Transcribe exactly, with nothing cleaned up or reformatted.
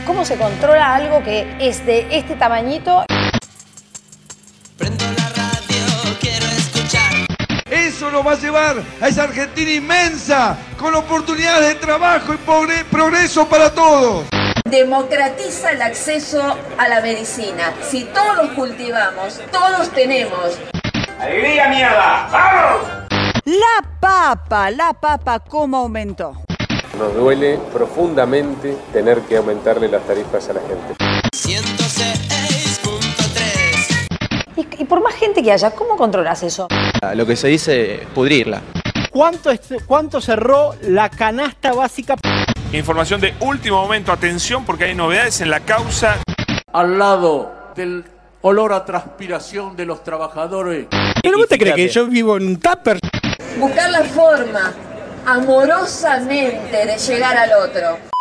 ¿Cómo se controla algo que es de este tamañito? Prendo la radio, quiero escuchar. Eso nos va a llevar a esa Argentina inmensa, con oportunidades de trabajo y progreso para todos. Democratiza el acceso a la medicina. Si todos cultivamos, todos tenemos. ¡Alegría, mierda! ¡Vamos! La papa, la papa, ¿cómo aumentó? Nos duele profundamente tener que aumentarle las tarifas a la gente. ciento seis punto tres. Y, y por más gente que haya, ¿cómo controlas eso? Lo que se dice, pudrirla. ¿Cuánto, es, cuánto cerró la canasta básica? Información de último momento, atención porque hay novedades en la causa. Al lado del olor a transpiración de los trabajadores. ¿Pero vos te crees que yo vivo en un tupper? Buscar la forma amorosamente de llegar al otro.